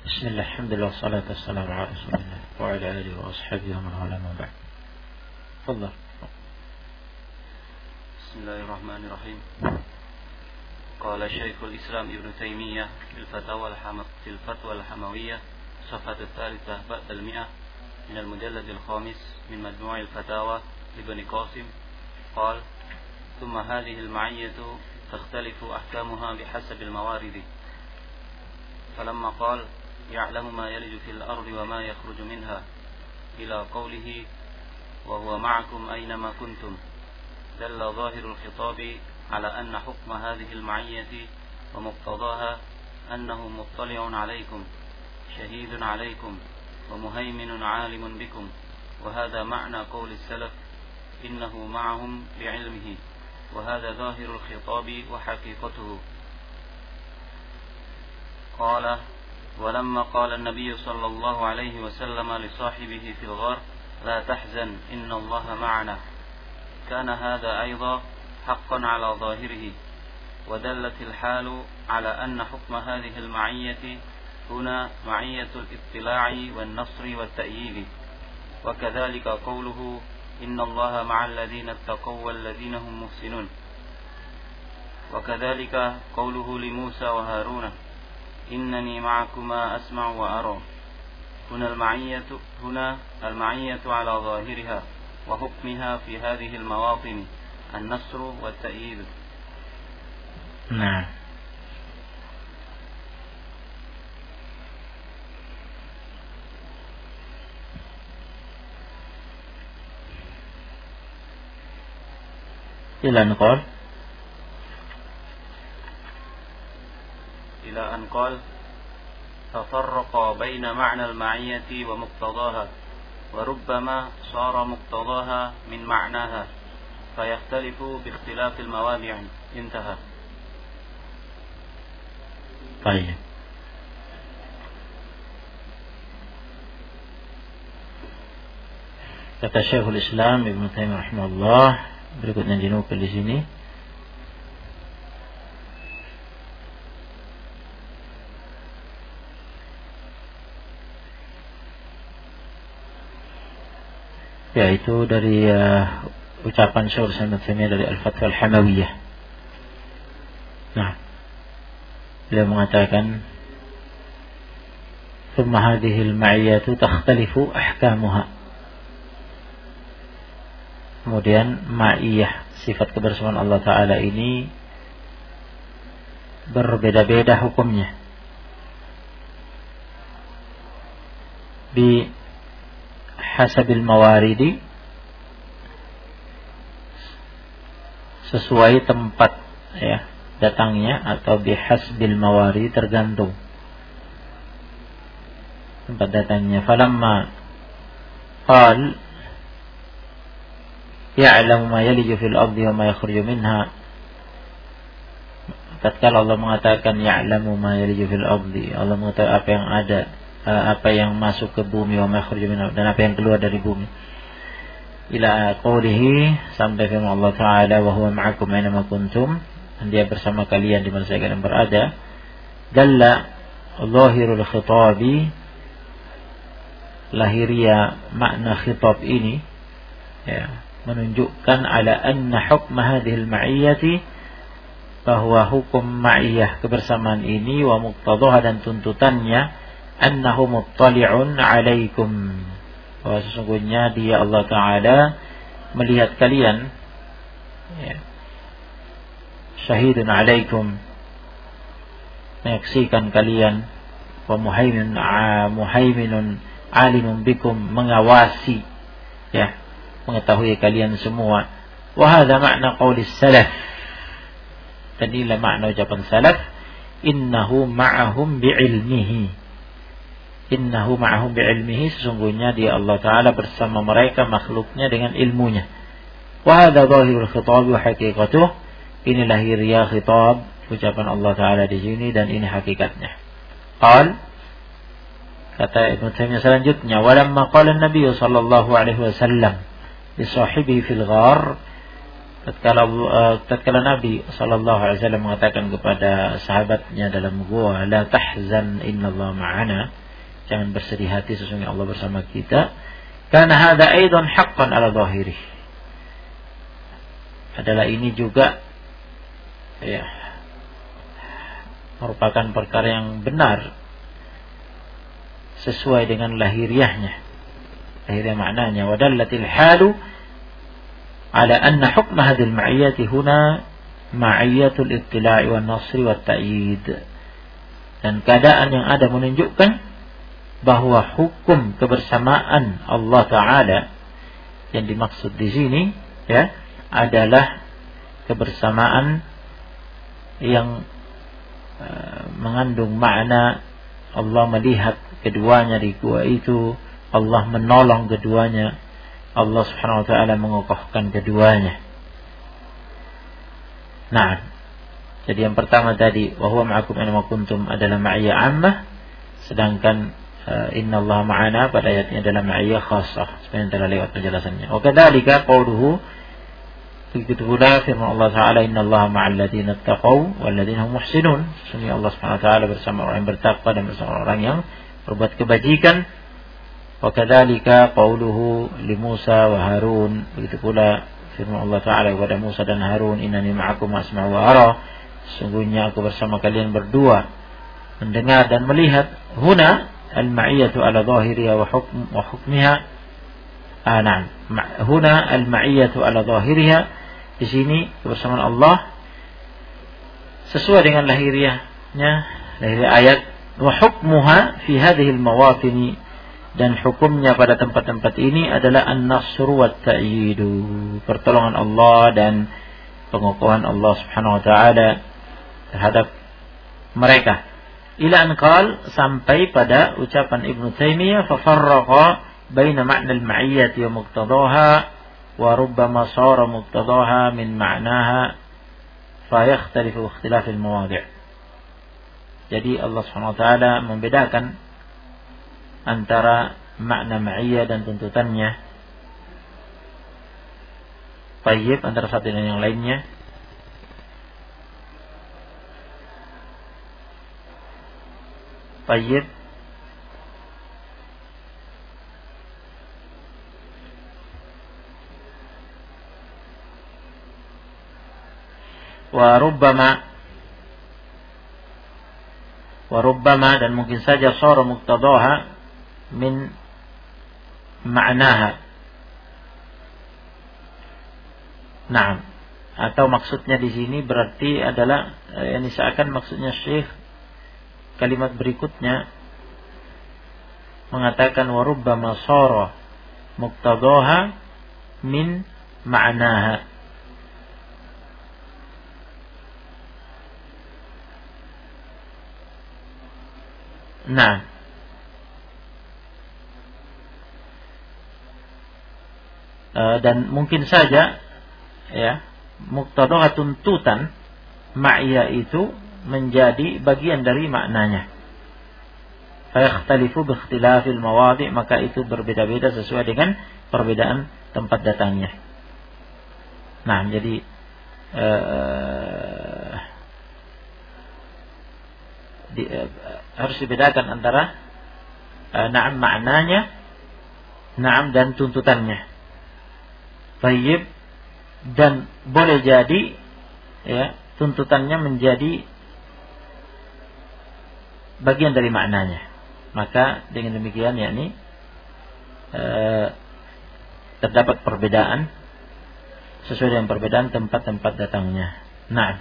Bismillah, alhamdulillah, salatu wassalamu ala rasulillah wa ala alihi wa ashabihi wa man wala ma ba'd. Tafadhal. Bismillahirrahmanirrahim. Qala Syekhul Islam Ibnu Taimiyah fil Fatwa al-Hamawiyyah صفحة الثالثة بعد المئة من المجلد الخامس من مجموع الفتاوى لابن قاسم قال: ثم هذه المعية تختلف أحكامها بحسب الموارد. فلما قال: يعلم ما يلج في الأرض وما يخرج منها إلى قوله: وهو معكم أينما كنتم، دل ظاهر الخطاب على أن حكم هذه المعية ومقتضاها أنه مطلع عليكم شهيد عليكم ومهيمن عالم بكم، وهذا معنى قول السلف: إنه معهم بعلمه، وهذا ظاهر الخطاب وحقيقته. قال: ولما قال النبي صلى الله عليه وسلم لصاحبه في الغار: لا تحزن إن الله معنا، كان هذا أيضا حقا على ظاهره، ودلت الحال على أن حكم هذه المعية هنا معية الاطلاع والنصر والتأييد، وكذلك قوله: إن الله مع الذين اتقوا والذين هم محسنون، وكذلك قوله لموسى وهارون: إنني معكما أسمع وأرى. هنا المعية على ظاهرها وحكمها في هذه المواطن النصر والتأييد. نعم. إلى أن قال: تفرق بين معنى المعية ومقتضاها، وربما صار مقتضاها من معناها فيختلف باختلاف الموادع. انتهى. طيب. Kata Syekhul Islam Ibnu Taimiyah rahimahullah, berikutnya dinukil di sini. Yaitu dari ucapan Syekhul Islam Ibnu Taimiyah dari Al-Fatwa Al-Hamawiyyah. Nah, beliau mengatakan, ثم هذه المعية تختلف أحكامها. Kemudian ma'iyah, sifat kebersamaan Allah Ta'ala ini berbeda-beda hukumnya. Bi hasabil mawaridi, sesuai tempat ya datangnya, atau bi hasbil mawaridi, tergantung tempat datangnya. Falamma qal ya'lamu ma yaliju fil ardi wa ma yakhruju minha, tatkala Allah mengatakan ya'lamu ma yaliju fil ardi, Allah mengetahui apa yang ada, apa yang masuk ke bumi, wa ma yakhruju minha, dan apa yang keluar dari bumi. Ila qoulihi, sampai firman Allah Ta'ala: wa huwa ma'akum aina ma kuntum, dan dia bersama kalian di mana saja kalian berada. Dalla zahirul khitabi, lahiriah makna khitab ini ya, menunjukkan ala anna hukma hadhil ma'iyyati, bahwa hukum ma'iyah kebersamaan ini, wa muqtadhaha, dan tuntutannya, annahu muttali'un 'alaikum, bahwa sesungguhnya dia Allah Ta'ala melihat kalian ya, syahidun 'alaikum, menyaksikan kalian, wa muhaiminun 'alimun bikum, mengawasi ya, mengetahui kalian semua. Wa hadza makna qaulis salaf, dan inilah makna ucapan salaf: innahu ma'ahum bi'ilmihi, innahu ma'ahum bi'ilmihi, sesungguhnya dia Allah Ta'ala bersama mereka makhluknya dengan ilmunya. Wa hadza zahirul khitab wa haqiqatuh, ini lahiriah khitab, ucapan Allah Ta'ala di sini, dan ini hakikatnya. Qal, kata Ibnu Taimiyah selanjutnya: walamma qala an-nabiy sallallahu alaihi wasallam li sahibihi fil ghar, tatkala Nabi sallallahu alaihi wasallam mengatakan kepada sahabatnya dalam gua, la tahzan innallaha ma'ana, jangan bersedih hati, sesungguhnya Allah bersama kita. Karena hada aidan haqqan ala zahirih, adalah ini juga ya merupakan perkara yang benar sesuai dengan lahiriahnya, lahiriah maknanya. Wadallatil halu ala anna hukma hadhil ma'iyyati huna ma'iyyatul ittila'i wan nasri wat ta'yid, dan keadaan yang ada menunjukkan bahwa hukum kebersamaan Allah Ta'ala yang dimaksud di sini ya adalah kebersamaan yang mengandung makna Allah melihat keduanya di gua itu, Allah menolong keduanya, Allah Subhanahu wa taala mengokohkan keduanya. Nah, jadi yang pertama tadi wa huwa ma'akum aina ma kuntum adalah ma'iyah ammah, sedangkan innallaha ma'ana pada ayatnya adalah ma'iyah khassah, sebenarnya telah lewat penjelasannya. Wa kadzalika qauluhu, begitu pula firman Allah Ta'ala, innallaha ma'al ladzina taqaw wal ladzina hum muhsinun, sesungguhnya Allah Subhanahu wa taala bersama orang yang bertakwa dan bersama orang yang berbuat kebajikan. Wa kadzalika qauluhu li Musa wa Harun, begitu pula firman Allah Ta'ala kepada Musa dan Harun, innani ma'akum asma'u wa ara, sesungguhnya aku bersama kalian berdua mendengar dan melihat. Huna al-ma'iyyatu ala zahiriha wa hukmiha. Na'am, huna al-ma'iyyatu ala zahiriha, di sini kebersamaan Allah sesuai dengan lahiriahnya, lahiriah ayat. Wa hukmuha fi hadhihi al-mawatini, dan hukumnya pada tempat-tempat ini adalah an-nasru wat ta'yidu, pertolongan Allah dan pengokohan Allah Subhanahu wa taala terhadap mereka. Ila an qal, sampai pada ucapan Ibnu Taimiyah, fa farraqa baina ma'na al-ma'iyyati wa muqtadaha wa rubbama sara muqtadaha min ma'naha fa yakhtalifu ikhtilaf al-mawadhi'. Jadi Allah Subhanahu wa taala membedakan antara makna ma'iyyah dan tuntutannya. Tayyib, antara satu dan yang lainnya. Tayyib. Wa rubbama, dan mungkin saja sara muqtadaha min ma'naha. Naam, atau maksudnya di sini berarti adalah yang seakan maksudnya Syekh kalimat berikutnya mengatakan wa rubbama sara muqtadaha min ma'naha. Nah, dan mungkin saja ya muqtadaha tuntutan ma'iyah itu menjadi bagian dari maknanya. Fa yakhtalifu bi ikhtilafil mawadhi', maka itu berbeda-beda sesuai dengan perbedaan tempat datangnya. Nah, jadi harus dibedakan antara na'am maknanya, na'am dan tuntutannya. Tayyib, dan boleh jadi ya tuntutannya menjadi bagian dari maknanya. Maka dengan demikian yakni terdapat perbedaan sesuai dengan perbedaan tempat-tempat datangnya. Nah,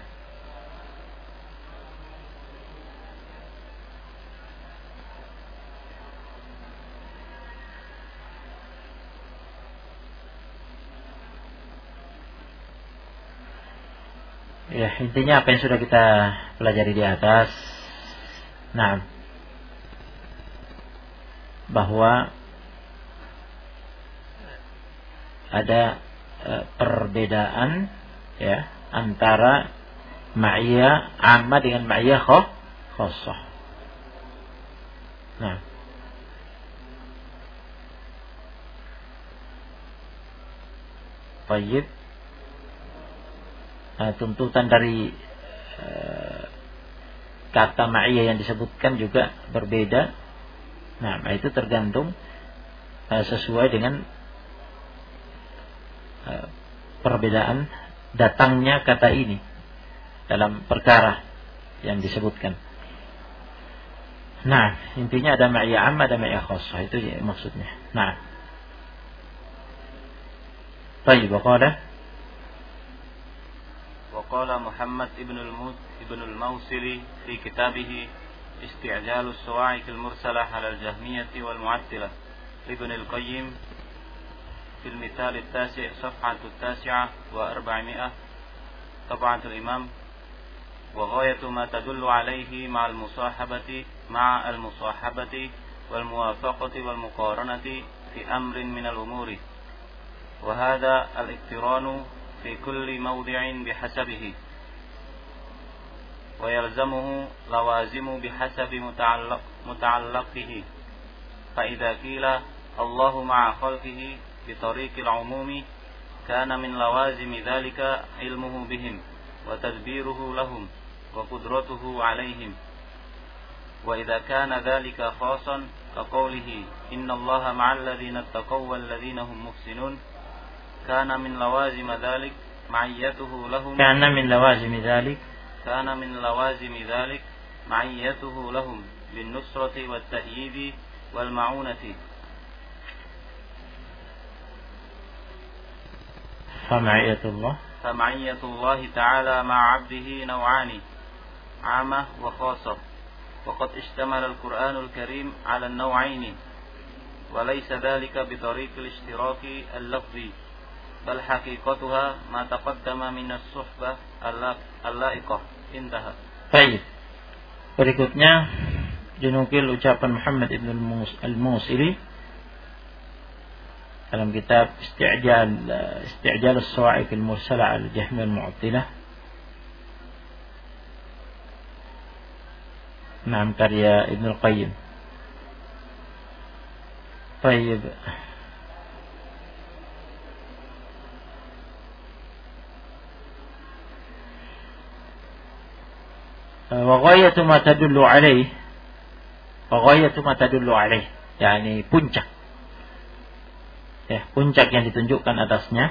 ya, intinya apa yang sudah kita pelajari di atas. Nah, bahwa ada perbedaan ya antara ma'iyah amma dengan ma'iyah khassah. Nah, tayyib. tuntutan dari kata ma'iyah yang disebutkan juga berbeda. Nah, itu tergantung sesuai dengan perbedaan datangnya kata ini dalam perkara yang disebutkan. Nah, intinya ada ma'iyah amma, ada ma'iyah khassah, itu maksudnya. Nah, baik, وقال محمد ابن الموصلي في كتابه استعجال الصواعق المرسلة على الجهمية والمعتلة لابن القيم في المثال التاسع صفحة 9 و400 طبعة الإمام وغاية ما تدل عليه مع المصاحبة والموافقة والمقارنة في أمر من الأمور وهذا الاقتران في كل موضع بحسبه ويلزمه لوازم بحسب متعلقه فإذا قيل الله مع خلقه بطريق العموم كان من لوازم ذلك علمه بهم وتدبيره لهم وقدرته عليهم وإذا كان ذلك خاصا كقوله إن الله مع الذين اتقوا والذين هم محسنون كان من لوازم ذلك معيته لهم معيته لهم بالنصرة والتأييد والمعونة فمعية الله تعالى مع عبده نوعان عامة وخاصة وقد اشتمل القرآن الكريم على النوعين وليس ذلك بطريق الاشتراك اللفظي بل حقيقتها ما تقدم من الصحبة اللائقة انتهى. Baik. Berikutnya dinukil ucapan Muhammad ibn al-Musili dalam kitab Isti'jal as-Sawa'iq al-Mursalah al-Jahmiyah al-Mu'attilah. Naam, karya Ibn al-Qayyim. Baik. وغاية ما تدل عليه يعني puncak, ya, puncak yang ditunjukkan atasnya.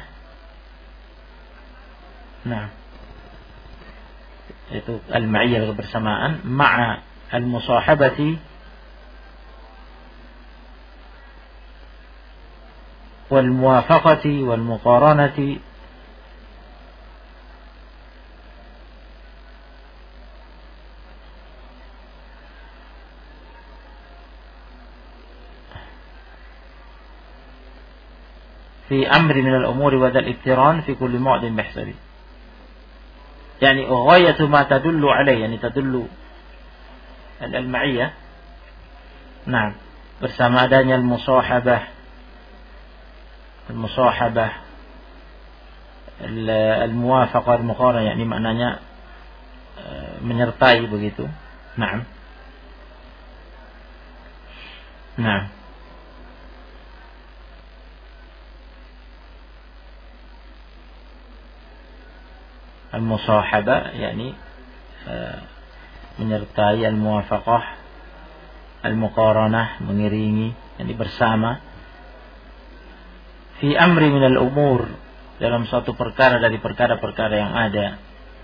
Nah, itu al-ma'iyyah, kebersamaan, ma'a al-musahabati wal muwafaqati wal muqaranati في أمر من الأمور وذا الاقتران في كل معد بحسبه. يعني غاية ما تدل عليه، يعني تدل المعية. نعم، bersama adanya al-musahabah, al-muwafaqah, al-muqaranah, yani maknanya menyertai begitu. Naam. Al-musahabah yakni menyertai, al-muwafaqah, al-muqaranah, mengiringi, yakni bersama. Fi amri minal umur, dalam suatu perkara dari perkara-perkara yang ada.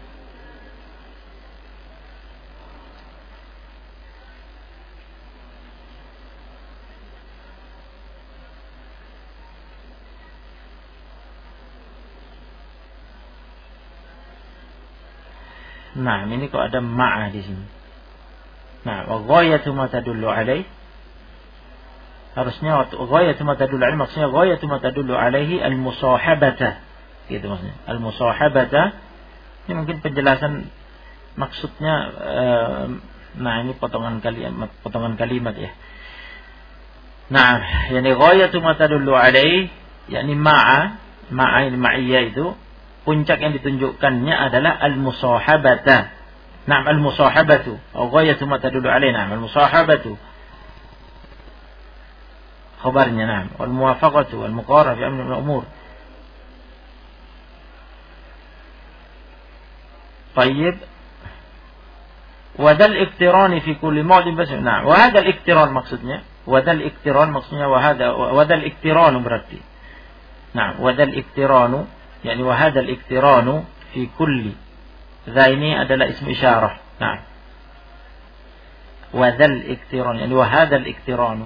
Nah, ini kok ada ma'a di sini. Nah, wa ghayatu ma tadullu alaih. Harusnya ghayatu ma tadullu alaih, maksudnya ghayatu ma tadullu alaihi al-musahabata. Gitu maksudnya. Al-musahabata. Ini mungkin penjelasan maksudnya, nah ini potongan kalimat ya. Nah, yani ghayatu ma tadullu alaih, yakni ma'a ini ma'iyyah itu puncak yang ditunjukkannya adalah al-musahabata. Naam, al-musahabatu atau ghayatu ma tadullu alaih. Naam, al-musahabatu khabarnya. Naam, wal muwafaqatu wal muqarana fi amri al-umur. Tayyib. Wadal iktirani fi kulli mawdin bas. Nah, wahadal iktiran maksudnya. Wadal iktiran maksudnya wadal iktiranu berarti. Nah, wadal iktiranu yakni wahadal iktiranu fi kulli. Dha ini adalah ism isyarah. Nah. Wadal iktiran yakni wahadal iktiranu.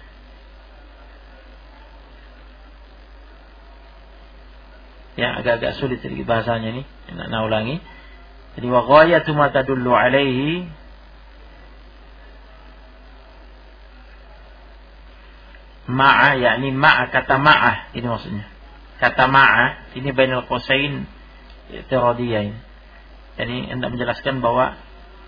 Ya, agak-agak sulit sedikit bahasanya ini. Nak ulangi. Jadi wa ghayatu ma tadullu alaihi ma'a, yakni ma'a, kata ma'a ini maksudnya. Kata ma'a ini bainal qausain i'tiradiyah ini. Jadi hendak menjelaskan bahwa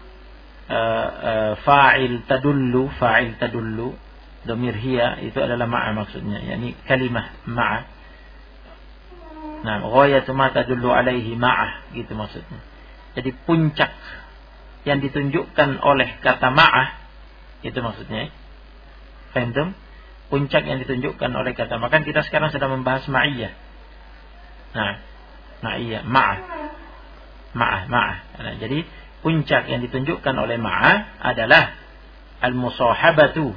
fa'il tadullu dhamir hiya itu adalah ma'a maksudnya, yakni kalimah ma'a. Nah, ghayatu ma tadullu alaihi ma'a gitu maksudnya. Jadi puncak yang ditunjukkan oleh kata ma'ah itu maksudnya. Faham? Puncak yang ditunjukkan oleh kata ma'ah. Kan kita sekarang sedang membahas ma'iyah. Nah, ma'iyah, ma'ah. Nah, jadi puncak yang ditunjukkan oleh ma'ah adalah al-musahabatu.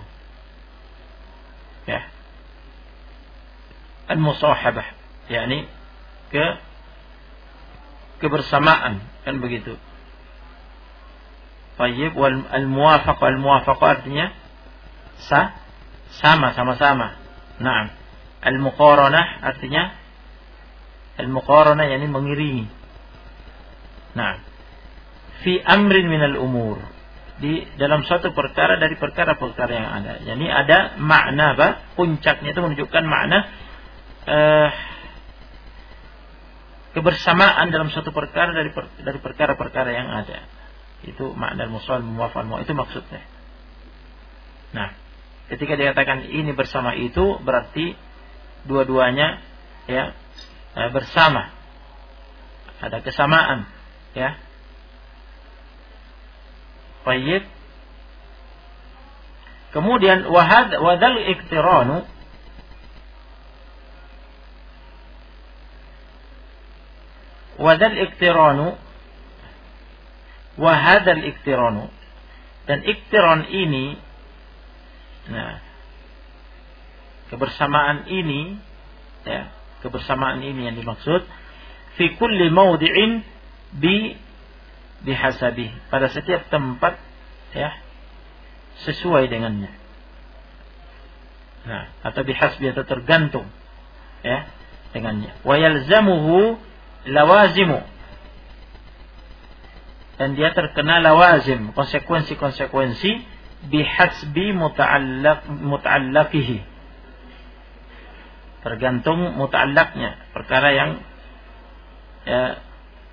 Ya. Al-musahabah, yakni kebersamaan, kan begitu. Tayyib. Wal al-muwafaqah artinya sama-sama. Naam. Al-muqaranah artinya yakni mengiringi. Nah, fi amrin minal umur, di dalam suatu perkara dari perkara-perkara yang ada. Jadi ada makna apa? Puncaknya itu menunjukkan makna kebersamaan dalam suatu perkara dari perkara-perkara yang ada. Itu makna al-musawwal muwafaq, itu maksudnya. Nah, ketika dikatakan ini bersama itu berarti dua-duanya ya bersama. Ada kesamaan, ya. Baik. Kemudian wadal iktiranu wahadal iktiranu, dan iktiran ini, nah, kebersamaan ini, ya, kebersamaan ini yang dimaksud fi kulli mawdi'in bihasabi, pada setiap tempat, ya, sesuai dengannya. Nah, atau bihasbi, atau tergantung, ya, dengannya. Wa yalzamuhu lawazimu, dan dia terkena lawazim, konsekuensi bihasbi muta'allaqihi, tergantung muta'allaqnya, perkara yang ya,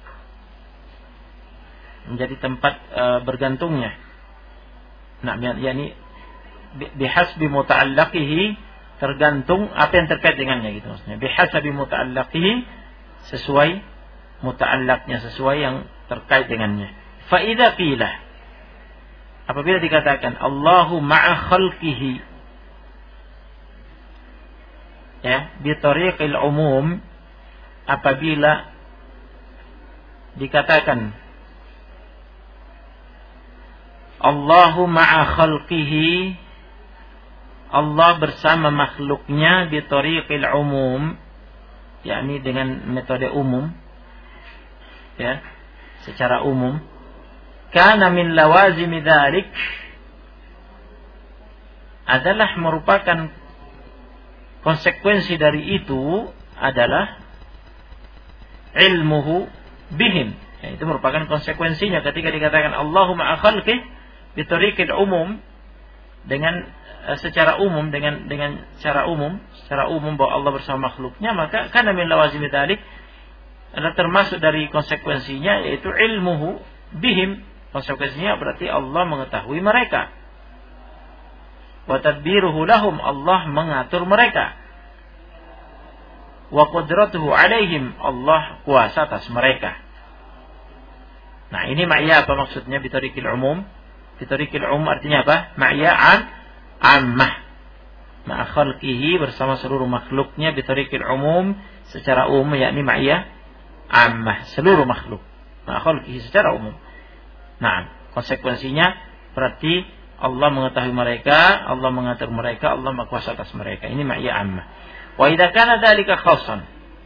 menjadi tempat bergantungnya. Nah, yakni bihasbi muta'allaqihi, tergantung apa yang terkait dengannya gitu maksudnya. Bihasbi muta'allaqihi, sesuai muta'allaqnya, sesuai yang terkait dengannya. Fa idza qila, apabila dikatakan Allahu ma'a khalqihi, ya, bi tariqil umum, apabila dikatakan Allahu ma'a khalqihi, Allah bersama makhluknya, bi tariqil umum, yakni dengan metode umum, ya, secara umum. Kana min lawazimi dzalik, adalah merupakan konsekuensi dari itu adalah ilmuhu bihim, ya, itu merupakan konsekuensinya ketika dikatakan Allahu ma'a khalqih bi tariqil umum, dengan secara umum, dengan secara umum bahwa Allah bersama makhluknya, maka kana min lawazimi dzalik, adalah termasuk dari konsekuensinya yaitu ilmuhu bihim, konsekuensinya berarti Allah mengetahui mereka, wa tadbiruhu lahum, Allah mengatur mereka, wa qudratuhu alaihim, Allah kuasa atas mereka. Nah, ini ma'iyah apa maksudnya bitariqil umum? Bitariqil umum artinya apa? Ma'iyah ammah, ma'a khalqihi, bersama seluruh makhluknya, bitariqil umum, secara umum, yakni ma'iyah ammah, seluruh makhluk. ma'a khalqihi secara umum. Nah, konsekuensinya berarti Allah mengetahui mereka, Allah mengatur mereka, Allah Maha Kuasa atas mereka. Ini ma'iyah ammah. Wa idza kana dzalika khassan.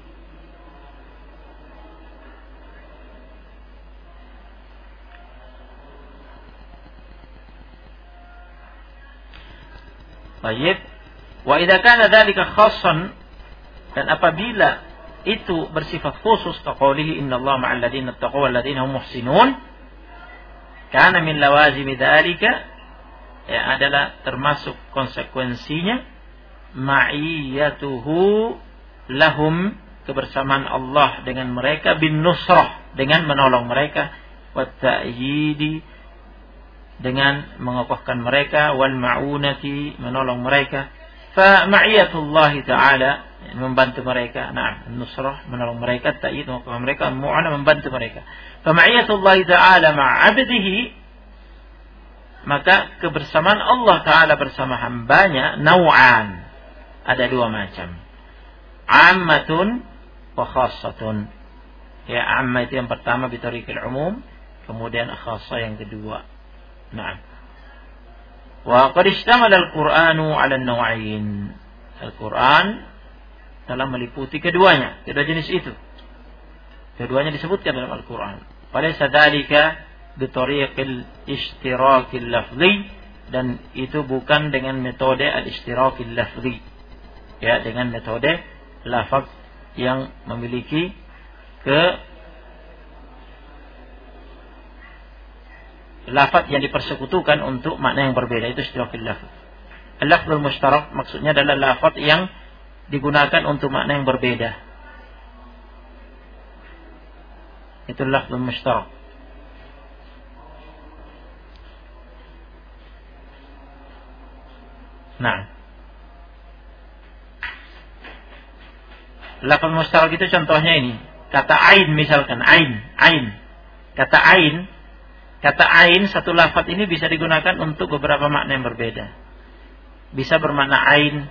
Baik. Wa idza kana dzalika khassan, dan apabila itu bersifat khusus, kaqaulihi innallaha ma'al ladzina taqaw wal ladzina hum muhsinun, kana min lawazim dzalika, ya adalah termasuk konsekuensinya ma'iyatuhu lahum, kebersamaan Allah dengan mereka, bin nusrah, dengan menolong mereka, wa ta'yidi, dengan mengokohkan mereka, wal ma'unati, menolong mereka. Fa ma'iyatullah ta'ala, membantu mereka, nusrah, menolong mereka, ta'yid, mengokohkan mereka, mu'ana, membantu mereka. Fa ma'iyatullah ta'ala ma'abdihi, maka kebersamaan Allah Ta'ala bersama hambanya naw'an, ada dua macam, ammatun wa khassatun. Ya, amma itu yang pertama bitariqil umum, kemudian khassa yang kedua. Nah, wa qad ishtamala al-Qur'anu 'ala an-naw'ain. Al-Qur'an telah meliputi keduanya, kedua jenis itu. Keduanya disebutkan dalam Al-Qur'an. Falaysa dzalika bitariqil ishtirakil lafzi, dan itu bukan dengan metode al-ishtirakil lafzi. Ya, dengan metode lafaz yang memiliki lafaz yang dipersekutukan untuk makna yang berbeda, itu ishtirakil lafz. Al-lafzul mushtarak maksudnya adalah lafaz yang digunakan untuk makna yang berbeda. Itu lafzul mushtarak. Nah, lafaz mushtarak itu contohnya ini, kata ain misalkan, ain. Kata ain, satu lafaz ini bisa digunakan untuk beberapa makna yang berbeda. Bisa bermakna ain,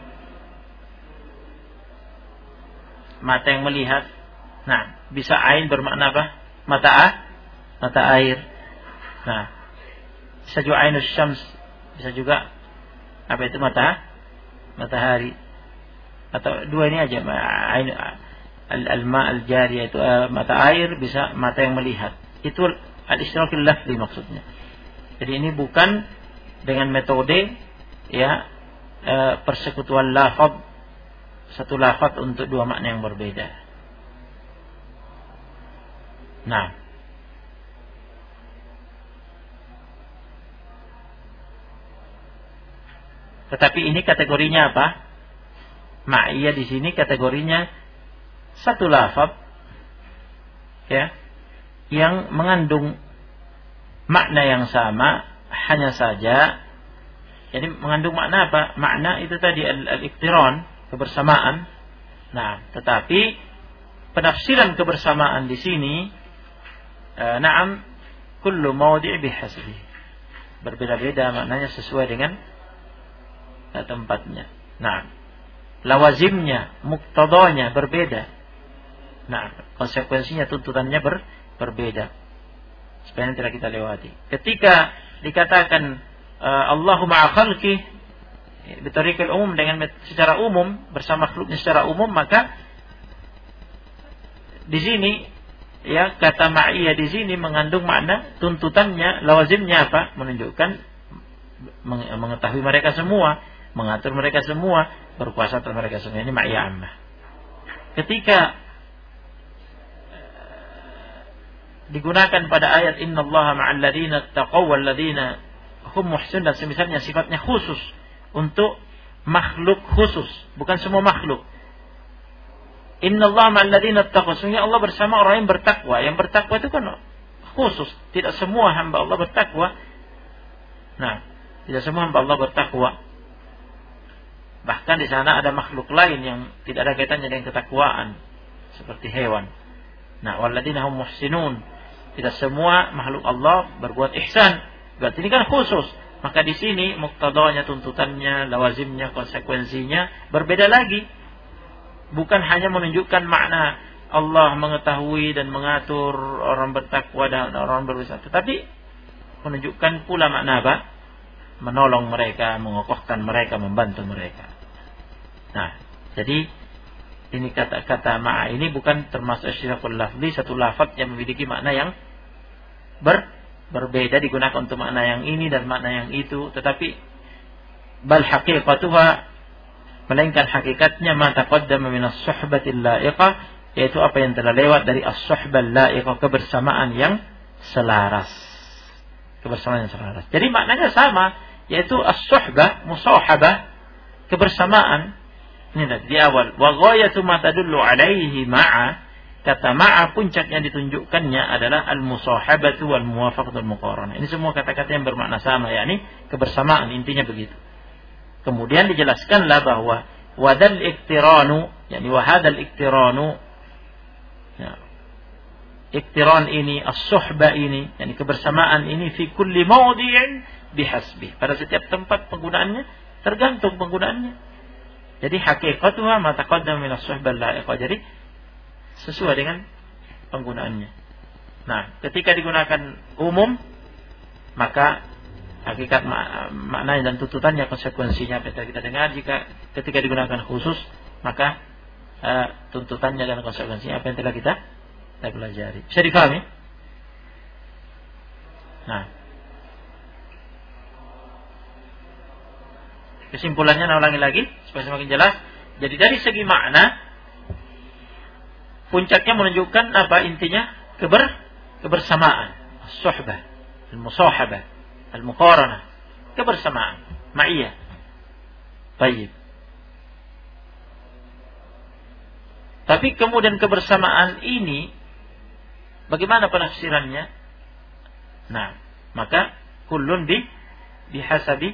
mata yang melihat. Nah, bisa ain bermakna apa? Mata air. Nah, bisa juga ainus syams, bisa juga apa itu matahari. Atau dua ini aja, ain al-ma al-jariyah itu mata air, bisa mata yang melihat. Itu al-ishtirakil lafzi maksudnya. Jadi ini bukan dengan metode ya persekutuan lafaz, satu lafaz untuk dua makna yang berbeda. Nah, tetapi ini kategorinya apa? Ma'iyah di sini kategorinya satu lafaz ya, yang mengandung makna yang sama, hanya saja jadi mengandung makna apa? Makna itu tadi al-iqtiran, kebersamaan. Nah, tetapi penafsiran kebersamaan di sini na'am kullu mawdi' bihasbi. Berbeda-beda maknanya sesuai dengan tempatnya. Nah, lawazimnya, muqtadanya berbeda. Nah, konsekuensinya, tuntutannya berbeda. Supaya tidak kita lewati. Ketika dikatakan Allahu ma'a khalqih bitariqil umum, dengan secara umum, bersama makhluknya secara umum, maka di sini ya kata ma'iyah di sini mengandung makna tuntutannya, lawazimnya apa? Menunjukkan mengetahui mereka semua, mengatur mereka semua, berkuasa atas mereka semua. Ini ma'iyah ammah. Ketika digunakan pada ayat innallaha ma'al ladzina taqaw wal ladzina hum muhsin, dan semisalnya sifatnya khusus untuk makhluk khusus, bukan semua makhluk. Innallaha ma'al ladzina taqaw, sesungguhnya Allah bersama orang yang bertakwa. Yang bertakwa itu kan khusus, tidak semua hamba Allah bertakwa. Nah, tidak semua hamba Allah bertakwa. Bahkan di sana ada makhluk lain yang tidak ada kaitannya dengan ketakwaan, seperti hewan. Nah, walladzina hum muhsinun, tidak semua makhluk Allah berbuat ihsan. Berarti ini kan khusus. Maka di sini muqtadanya, tuntutannya, lawazimnya, konsekuensinya berbeda lagi. Bukan hanya menunjukkan makna Allah mengetahui dan mengatur orang bertakwa dan orang berwisata. Tetapi menunjukkan pula makna apa? Menolong mereka, mengokohkan mereka, membantu mereka. Nah, jadi ini kata-kata ma'a ini bukan termasuk isyraqul lafzi, satu lafaz yang memiliki makna yang berbeda digunakan untuk makna yang ini dan makna yang itu, tetapi bal haqiqatuha, melainkan hakikatnya ma taqaddama min as-suhbatil la'iqah, yaitu apa yang telah lewat dari as-suhbal la'iqah, kebersamaan yang selaras. Kebersamaan yang selaras. Jadi maknanya sama, yaitu as-suhbah, musahabah, kebersamaan. Ini di awal. Wa ghayatu ma tadullu alaihi ma'a, kata ma'a puncak yang ditunjukkannya adalah al-musahabatu wal muwafaqatul muqaranah. Ini semua kata-kata yang bermakna sama, yakni kebersamaan, intinya begitu. Kemudian dijelaskanlah bahwa wadal iktiranu, yakni wahadal iktiranu, ya, iktiran ini, as-suhbah ini, yakni kebersamaan ini fi kulli mawdi'in bihasbi. Pada setiap tempat penggunaannya tergantung penggunaannya. Jadi hakikatuha ma taqaddama min as-suhbah la'iqah. Jadi sesuai dengan penggunaannya. Nah, ketika digunakan umum, maka hakikat maknanya dan tuntutannya, konsekuensinya apa yang kita dengar. Jika ketika digunakan khusus, maka tuntutannya dan konsekuensinya apa yang telah kita pelajari. Bisa difahami? Nah, kesimpulannya, saya ulangi lagi supaya semakin jelas. Jadi dari segi makna, puncaknya menunjukkan apa intinya? Kebersamaan, as-suhbah, al-musahabah, al-muqaranah, kebersamaan, ma'iyah. Baik. Tapi kemudian kebersamaan ini bagaimana penafsirannya? Nah, maka kullun bihasabi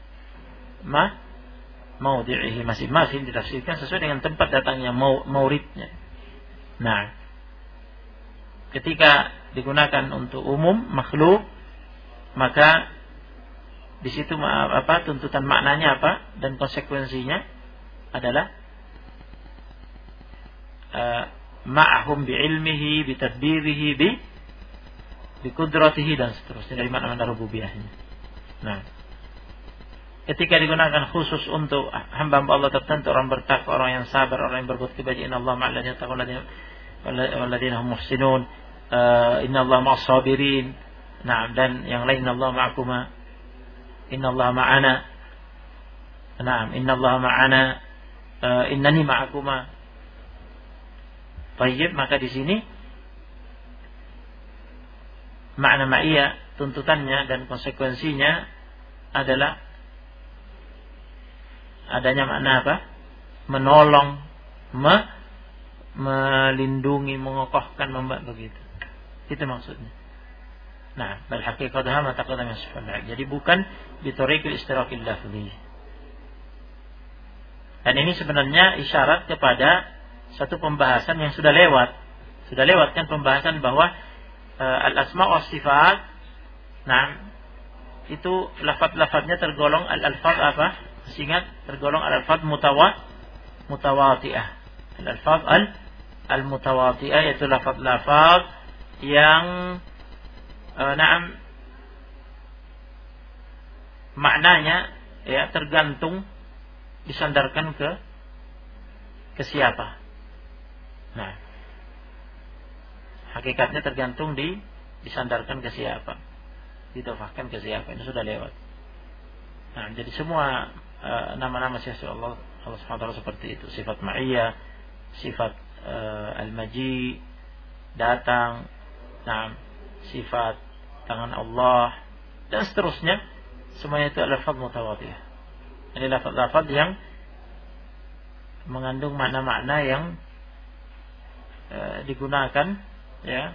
maudi'ihi, masing-masing ditafsirkan sesuai dengan tempat datangnya mauridnya. Nah, ketika digunakan untuk umum makhluk, maka di situ tuntutan maknanya apa dan konsekuensinya adalah ma'ahum bi'ilmihi, bitadbirihi, biqudratihi dan seterusnya dari makna rububiyahnya. Nah, ketika digunakan khusus untuk hamba-hamba Allah tertentu, orang bertakwa, orang yang sabar, orang yang berbuat kebaikan, innallaha ma'al ladzina taqaw walladzina hum muhsinun, innallaha ma'as sabirin. Nah, dan yang lain, innallaha ma'akuma, innallaha ma'ana. Nah, innallaha ma'ana, innani ma'akuma. Baik, maka di sini makna ma'iyah, tuntutannya dan konsekuensinya adalah adanya makna apa? Menolong, melindungi, mengokohkan, membantu begitu. Itu maksudnya. Nah, bal haqiqatuha ma taqaddama min as-suhbah. Jadi bukan bitariqil istiraqil lafzi. Dan ini sebenarnya isyarat kepada satu pembahasan yang sudah lewat. Sudah lewat kan pembahasan bahwa al-asma' wa sifat. Nah, itu lafaz-lafaznya tergolong al-alfaz apa? Ingat, tergolong al-alfaz mutawati'ah. Al-alfaz al-mutawati'ah, yaitu lafaz-lafaz yang maknanya ya tergantung disandarkan ke siapa. Nah, hakikatnya tergantung disandarkan ke siapa, didofahkan ke siapa. Ini sudah lewat. Nah, jadi semua nama-nama sifat Allah SWT seperti itu. Sifat ma'iyah, sifat al-maji, datang, nah, sifat tangan Allah, dan seterusnya. Semuanya itu adalah lafaz mutawatiyah. Ini lafaz-lafaz yang mengandung makna-makna yang digunakan, ya,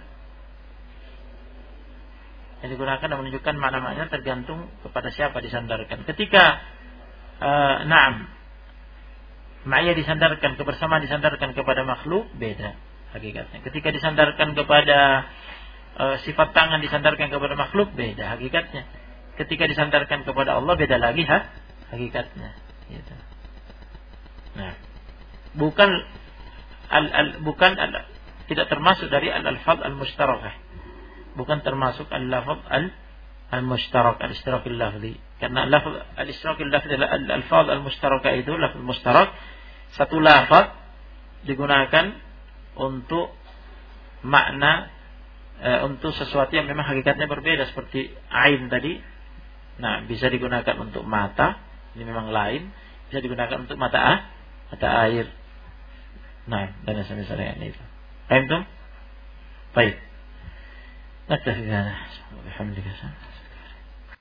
yang digunakan dan menunjukkan makna-maknanya tergantung kepada siapa disandarkan. Ketika ma'iyah disandarkan, kebersamaan disandarkan kepada makhluk, beda hakikatnya. Ketika disandarkan kepada sifat tangan, disandarkan kepada makhluk, beda hakikatnya. Ketika disandarkan kepada Allah, beda lagi hakikatnya. Gitu. Nah, bukan tidak termasuk dari al-alfaz al-mushtarakah. Bukan termasuk al-lafaz al-mushtarak, al-ishtirakil lafzi. Karena lafaz al-ishtirakil lafzi adalah al-alfaz al-mushtarakah itu lafaz mushtarak, satu lafaz digunakan untuk makna untuk sesuatu yang memang hakikatnya berbeda seperti ain tadi. Nah, bisa digunakan untuk mata, ini memang lain, bisa digunakan untuk mata air. Nah, dan semisalnya ini itu. Paham tuh? Baik. Naktafi bihadza. Alhamdulillah.